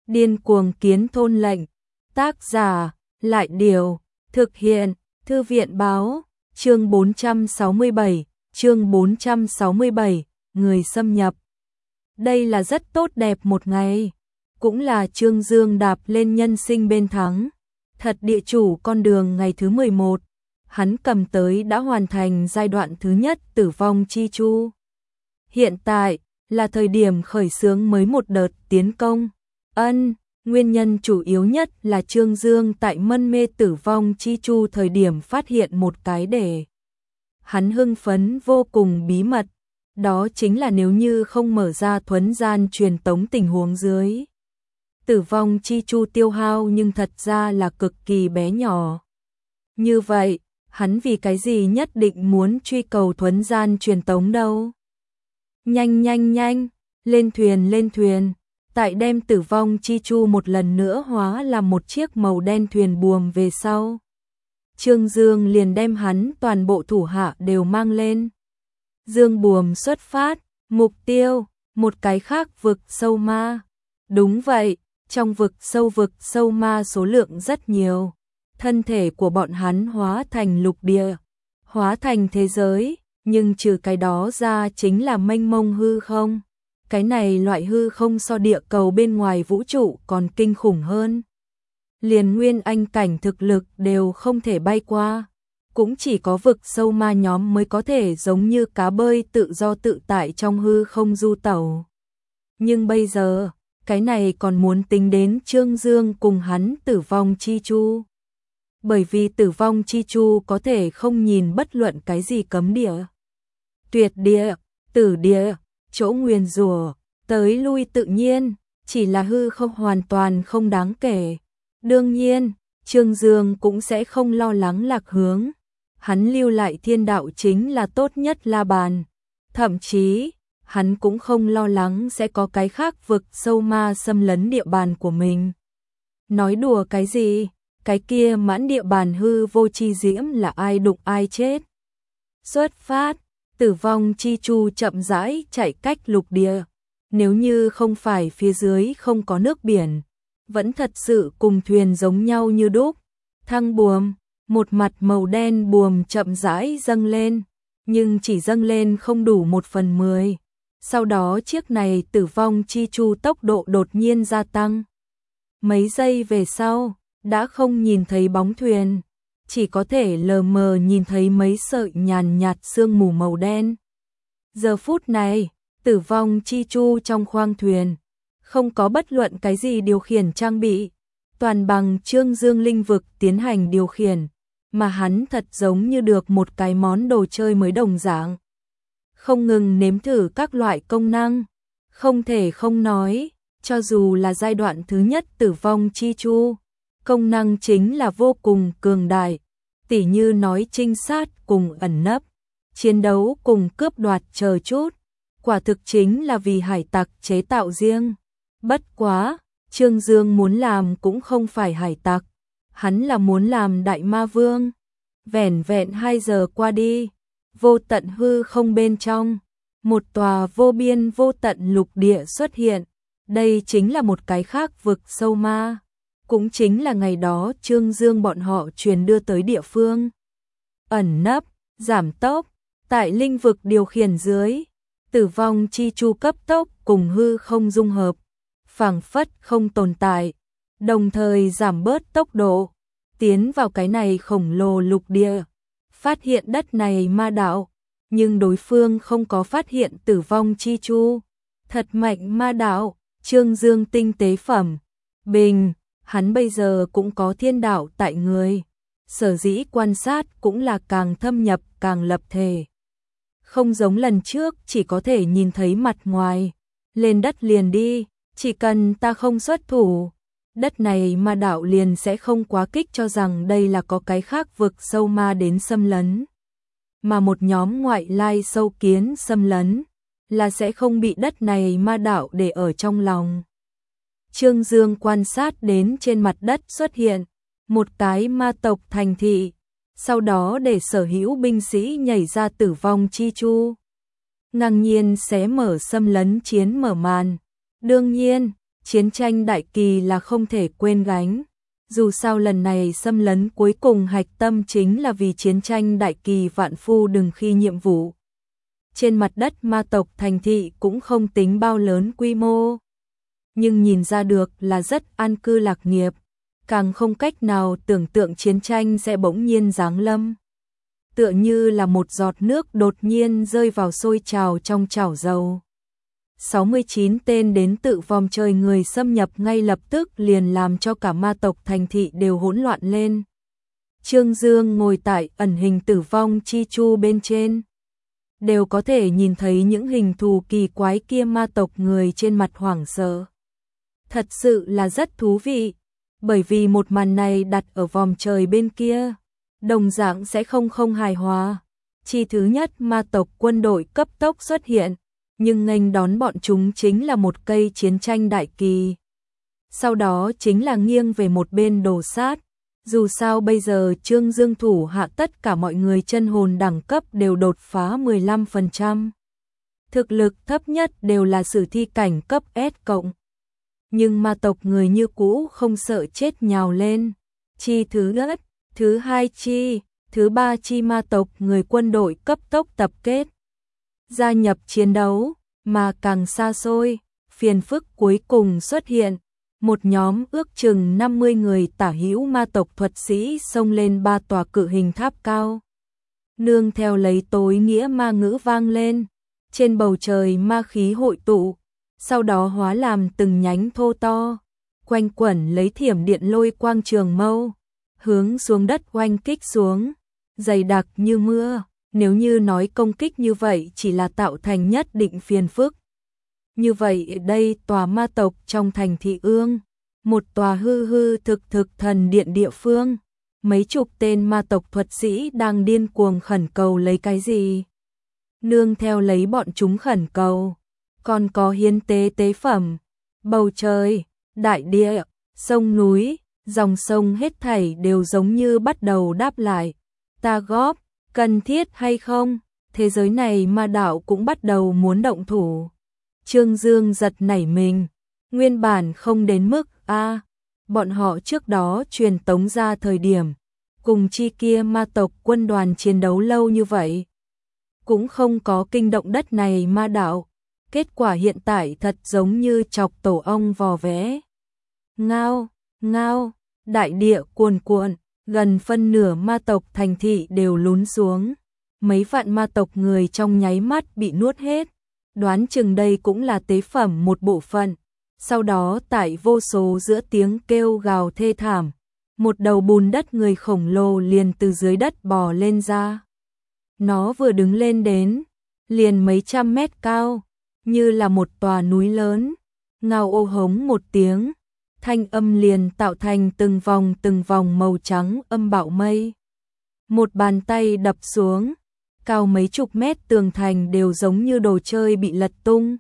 Điên cuồng kiến thôn lệnh. Tác giả, Lại Điều. Thực hiện, Thư viện báo. Chương 467, chương 467, người xâm nhập. Đây là rất tốt đẹp một ngày. Cũng là Trương Dương đạp lên nhân sinh bên thắng. Thật địa chủ con đường ngày thứ 11. Hắn cầm tới đã hoàn thành giai đoạn thứ nhất tử vong chi chu. Hiện tại là thời điểm khởi xướng mới một đợt tiến công. Nguyên nhân chủ yếu nhất là Trương Dương tại mân mê tử vong chi chu thời điểm phát hiện một cái để hắn hưng phấn vô cùng bí mật. Đó chính là nếu như không mở ra thuấn gian truyền tống tình huống dưới. Tử vong chi chu tiêu hao nhưng thật ra là cực kỳ bé nhỏ. Như vậy, hắn vì cái gì nhất định muốn truy cầu thuấn gian truyền tống đâu? Nhanh, lên thuyền. Tại đem tử vong chi chu một lần nữa hóa làm một chiếc màu đen thuyền buồm về sau. Trương Dương liền đem hắn toàn bộ thủ hạ đều mang lên. Dương buồm xuất phát, mục tiêu, một cái khác vực sâu ma. Đúng vậy, trong vực sâu ma số lượng rất nhiều. Thân thể của bọn hắn hóa thành lục địa, hóa thành thế giới, nhưng trừ cái đó ra chính là mênh mông hư không. Cái này loại hư không so địa cầu bên ngoài vũ trụ còn kinh khủng hơn. Liền nguyên anh cảnh thực lực đều không thể bay qua. Cũng chỉ có vực sâu ma nhóm mới có thể giống như cá bơi tự do tự tại trong hư không du tẩu. Nhưng bây giờ, cái này còn muốn tính đến Trương Dương cùng hắn tử vong chi chu. Bởi vì tử vong chi chu có thể không nhìn bất luận cái gì cấm địa, tuyệt địa, tử địa, chỗ nguyền rủa, tới lui tự nhiên, chỉ là hư không hoàn toàn không đáng kể. Đương nhiên, Trương Dương cũng sẽ không lo lắng lạc hướng. Hắn lưu lại thiên đạo chính là tốt nhất la bàn. Thậm chí, hắn cũng không lo lắng sẽ có cái khác vực sâu ma xâm lấn địa bàn của mình. Nói đùa cái gì? Cái kia mãn địa bàn hư vô chi diễm là ai đụng ai chết. Xuất phát, tử vong chi chu chậm rãi chạy cách lục địa. Nếu như không phải phía dưới không có nước biển, vẫn thật sự cùng thuyền giống nhau như đúc. Thăng buồm, một mặt màu đen buồm chậm rãi dâng lên, nhưng chỉ dâng lên không đủ 1/10. Sau đó chiếc này tử vong chi chu tốc độ đột nhiên gia tăng. Mấy giây về sau, đã không nhìn thấy bóng thuyền, chỉ có thể lờ mờ nhìn thấy mấy sợi nhàn nhạt sương mù màu đen. Giờ phút này, tử vong chi chu trong khoang thuyền, không có bất luận cái gì điều khiển trang bị, toàn bằng Trương Dương linh vực tiến hành điều khiển, mà hắn thật giống như được một cái món đồ chơi mới đồng dạng. Không ngừng nếm thử các loại công năng, không thể không nói, cho dù là giai đoạn thứ nhất tử vong chi chu, công năng chính là vô cùng cường đại, tỉ như nói trinh sát cùng ẩn nấp, chiến đấu cùng cướp đoạt chờ chút, quả thực chính là vì hải tặc chế tạo riêng. Bất quá, Trương Dương muốn làm cũng không phải hải tặc, hắn là muốn làm đại ma vương. Vẻn vẹn 2 giờ qua đi, vô tận hư không bên trong, một tòa vô biên vô tận lục địa xuất hiện, đây chính là một cái khác vực sâu ma. Cũng chính là ngày đó Trương Dương bọn họ truyền đưa tới địa phương. Ẩn nấp, giảm tốc, tại linh vực điều khiển dưới, tử vong chi chu cấp tốc cùng hư không dung hợp, phảng phất không tồn tại, đồng thời giảm bớt tốc độ, tiến vào cái này khổng lồ lục địa, phát hiện đất này ma đạo, nhưng đối phương không có phát hiện tử vong chi chu. Thật mạnh ma đạo, Trương Dương tinh tế phẩm, bình. Hắn bây giờ cũng có thiên đạo tại người, sở dĩ quan sát cũng là càng thâm nhập càng lập thể. Không giống lần trước chỉ có thể nhìn thấy mặt ngoài, lên đất liền đi, chỉ cần ta không xuất thủ, đất này ma đạo liền sẽ không quá kích cho rằng đây là có cái khác vực sâu ma đến xâm lấn. Mà một nhóm ngoại lai sâu kiến xâm lấn, là sẽ không bị đất này ma đạo để ở trong lòng. Trương Dương quan sát đến trên mặt đất xuất hiện một cái ma tộc thành thị, sau đó để sở hữu binh sĩ nhảy ra tử vong chi chu. Ngang nhiên xé mở xâm lấn chiến mở màn. Đương nhiên, Chiến tranh đại kỳ là không thể quên gánh. Dù sao lần này xâm lấn cuối cùng hạch tâm chính là vì chiến tranh đại kỳ vạn phu đừng khi nhiệm vụ. Trên mặt đất ma tộc thành thị cũng không tính bao lớn quy mô. Nhưng nhìn ra được là rất an cư lạc nghiệp. Càng không cách nào tưởng tượng chiến tranh sẽ bỗng nhiên giáng lâm. Tựa như là một giọt nước đột nhiên rơi vào sôi trào trong chảo dầu. 69 tên đến tự vòng trời người xâm nhập ngay lập tức liền làm cho cả ma tộc thành thị đều hỗn loạn lên. Trương Dương ngồi tại ẩn hình tử vong chi chu bên trên. Đều có thể nhìn thấy những hình thù kỳ quái kia ma tộc người trên mặt hoảng sợ. Thật sự là rất thú vị, bởi vì một màn này đặt ở vòng trời bên kia, đồng dạng sẽ không hài hòa. Chi thứ nhất ma tộc quân đội cấp tốc xuất hiện, nhưng nghênh đón bọn chúng chính là một cây chiến tranh đại kỳ. Sau đó chính là nghiêng về một bên đổ sát. Dù sao bây giờ Trương Dương thủ hạ tất cả mọi người chân hồn đẳng cấp đều đột phá 15%. Thực lực thấp nhất đều là sử thi cảnh cấp S cộng. Nhưng ma tộc người như cũ không sợ chết nhào lên. Chi thứ nhất, thứ hai chi, thứ ba chi ma tộc người quân đội cấp tốc tập kết. Gia nhập chiến đấu, mà càng xa xôi, phiền phức cuối cùng xuất hiện. Một nhóm ước chừng 50 người tả hữu ma tộc thuật sĩ xông lên 3 tòa cự hình tháp cao. Nương theo lấy tối nghĩa ma ngữ vang lên, trên bầu trời ma khí hội tụ, sau đó hóa làm từng nhánh thô to, quanh quẩn lấy thiểm điện lôi quang trường mâu, hướng xuống đất oanh kích xuống, dày đặc như mưa. Nếu như nói công kích như vậy chỉ là tạo thành nhất định phiền phức. Như vậy đây tòa ma tộc trong thành thị Ương, một tòa hư thực thần điện địa phương, mấy chục tên ma tộc thuật sĩ đang điên cuồng khẩn cầu lấy cái gì? Nương theo lấy bọn chúng khẩn cầu, còn có hiến tế tế phẩm, bầu trời, đại địa, sông núi, dòng sông hết thảy đều giống như bắt đầu đáp lại. Ta góp, cần thiết hay không? Thế giới này ma đạo cũng bắt đầu muốn động thủ. Trương Dương giật nảy mình, nguyên bản không đến mức bọn họ trước đó truyền tống ra thời điểm, cùng chi kia ma tộc quân đoàn chiến đấu lâu như vậy. Cũng không có kinh động đất này ma đạo, kết quả hiện tại thật giống như chọc tổ ong vò vẽ. Ngao, ngao, đại địa cuồn cuộn, gần phân nửa ma tộc thành thị đều lún xuống. Mấy vạn ma tộc người trong nháy mắt bị nuốt hết. Đoán chừng đây cũng là tế phẩm một bộ phận. Sau đó tại vô số giữa tiếng kêu gào thê thảm, một đầu bùn đất người khổng lồ liền từ dưới đất bò lên ra. Nó vừa đứng lên đến, liền mấy trăm mét cao, như là một tòa núi lớn, ngao ô hống một tiếng, thanh âm liền tạo thành từng vòng màu trắng âm bạo mây. Một bàn tay đập xuống, cao mấy chục mét tường thành đều giống như đồ chơi bị lật tung.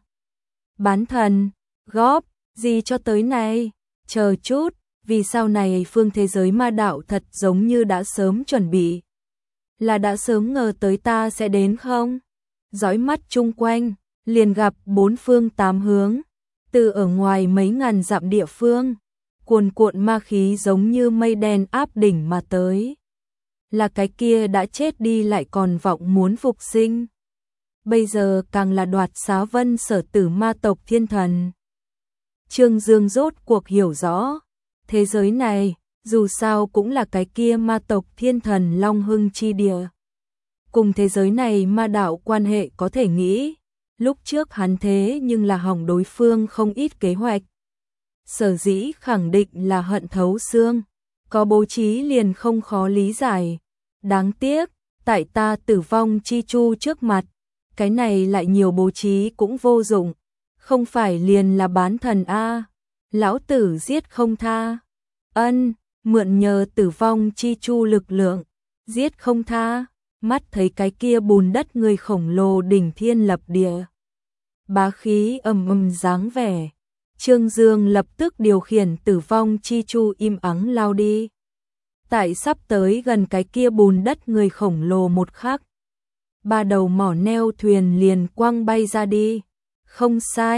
Bán thần, góp, gì cho tới này, chờ chút, vì sau này phương thế giới ma đạo thật giống như đã sớm chuẩn bị. Là đã sớm ngờ tới ta sẽ đến không? Dõi mắt chung quanh, liền gặp bốn phương tám hướng, từ ở ngoài mấy ngàn dặm địa phương, cuồn cuộn ma khí giống như mây đen áp đỉnh mà tới. Là cái kia đã chết đi lại còn vọng muốn phục sinh. Bây giờ càng là đoạt xá vân sở tử ma tộc thiên thần. Trương Dương rốt cuộc hiểu rõ, thế giới này, dù sao cũng là cái kia ma tộc thiên thần Long Hưng chi địa. Cùng thế giới này ma đạo quan hệ có thể nghĩ, lúc trước hắn thế nhưng là hỏng đối phương không ít kế hoạch. Sở dĩ khẳng định là hận thấu xương, có bố trí liền không khó lý giải. Đáng tiếc, tại ta tử vong chi chu trước mặt, cái này lại nhiều bố trí cũng vô dụng, không phải liền là bán thần lão tử giết không tha. Mượn nhờ tử vong chi chu lực lượng, giết không tha, mắt thấy cái kia bùn đất người khổng lồ đỉnh thiên lập địa. Bá khí dáng vẻ, Trương Dương lập tức điều khiển tử vong chi chu im ắng lao đi. Tại sắp tới gần cái kia bùn đất người khổng lồ một khắc, ba đầu mỏ neo thuyền liền quăng bay ra đi. Không sai,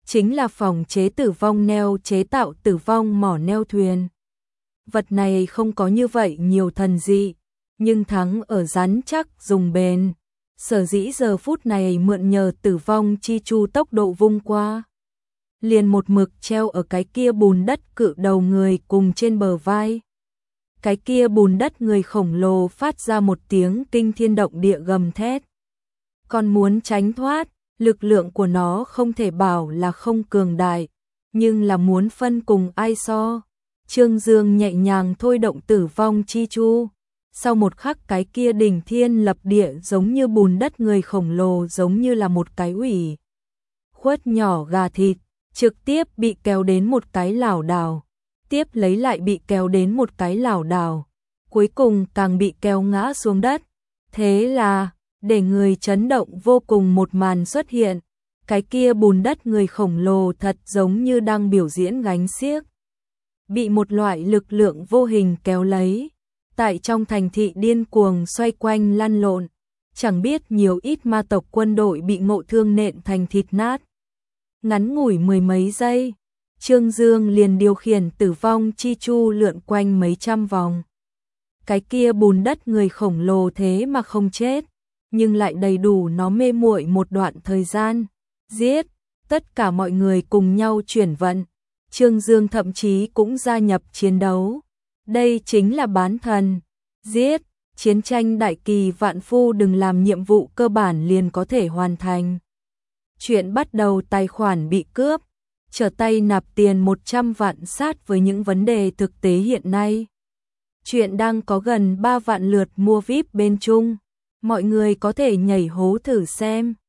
chính là phòng chế tử vong neo, chế tạo tử vong mỏ neo thuyền. Vật này không có như vậy nhiều thần dị, nhưng thắng ở rắn chắc dùng bền. Sở dĩ giờ phút này mượn nhờ tử vong chi chu tốc độ vung qua, liền một mực treo ở cái kia bùn đất cự đầu người cùng trên bờ vai. Cái kia bùn đất người khổng lồ phát ra một tiếng kinh thiên động địa gầm thét. Còn muốn tránh thoát, lực lượng của nó không thể bảo là không cường đại, nhưng là muốn phân cùng ai so. Trương Dương nhẹ nhàng thôi động tử vong chi chu. Sau một khắc cái kia đỉnh thiên lập địa giống như bùn đất người khổng lồ giống như là một cái ủy khuất nhỏ gà thịt, trực tiếp bị kéo đến một cái lảo đảo, tiếp lấy lại bị kéo đến một cái lảo đảo, cuối cùng càng bị kéo ngã xuống đất. Thế là, để người chấn động vô cùng một màn xuất hiện, cái kia bùn đất người khổng lồ thật giống như đang biểu diễn gánh xiếc, bị một loại lực lượng vô hình kéo lấy, tại trong thành thị điên cuồng xoay quanh lăn lộn, chẳng biết nhiều ít ma tộc quân đội bị ngộ thương nện thành thịt nát. Ngắn ngủi mười mấy giây, Trương Dương liền điều khiển tử vong chi chu lượn quanh mấy trăm vòng. Cái kia bùn đất người khổng lồ thế mà không chết, nhưng lại đầy đủ nó mê muội một đoạn thời gian. Giết, tất cả mọi người cùng nhau chuyển vận. Trương Dương thậm chí cũng gia nhập chiến đấu. Đây chính là bán thần. Giết, chiến tranh đại kỳ vạn phu đừng làm nhiệm vụ cơ bản liền có thể hoàn thành. Chuyện bắt đầu tài khoản bị cướp, trở tay nạp tiền 100 vạn sát với những vấn đề thực tế hiện nay. Chuyện đang có gần 3 vạn lượt mua VIP bên Trung. Mọi người có thể nhảy hố thử xem.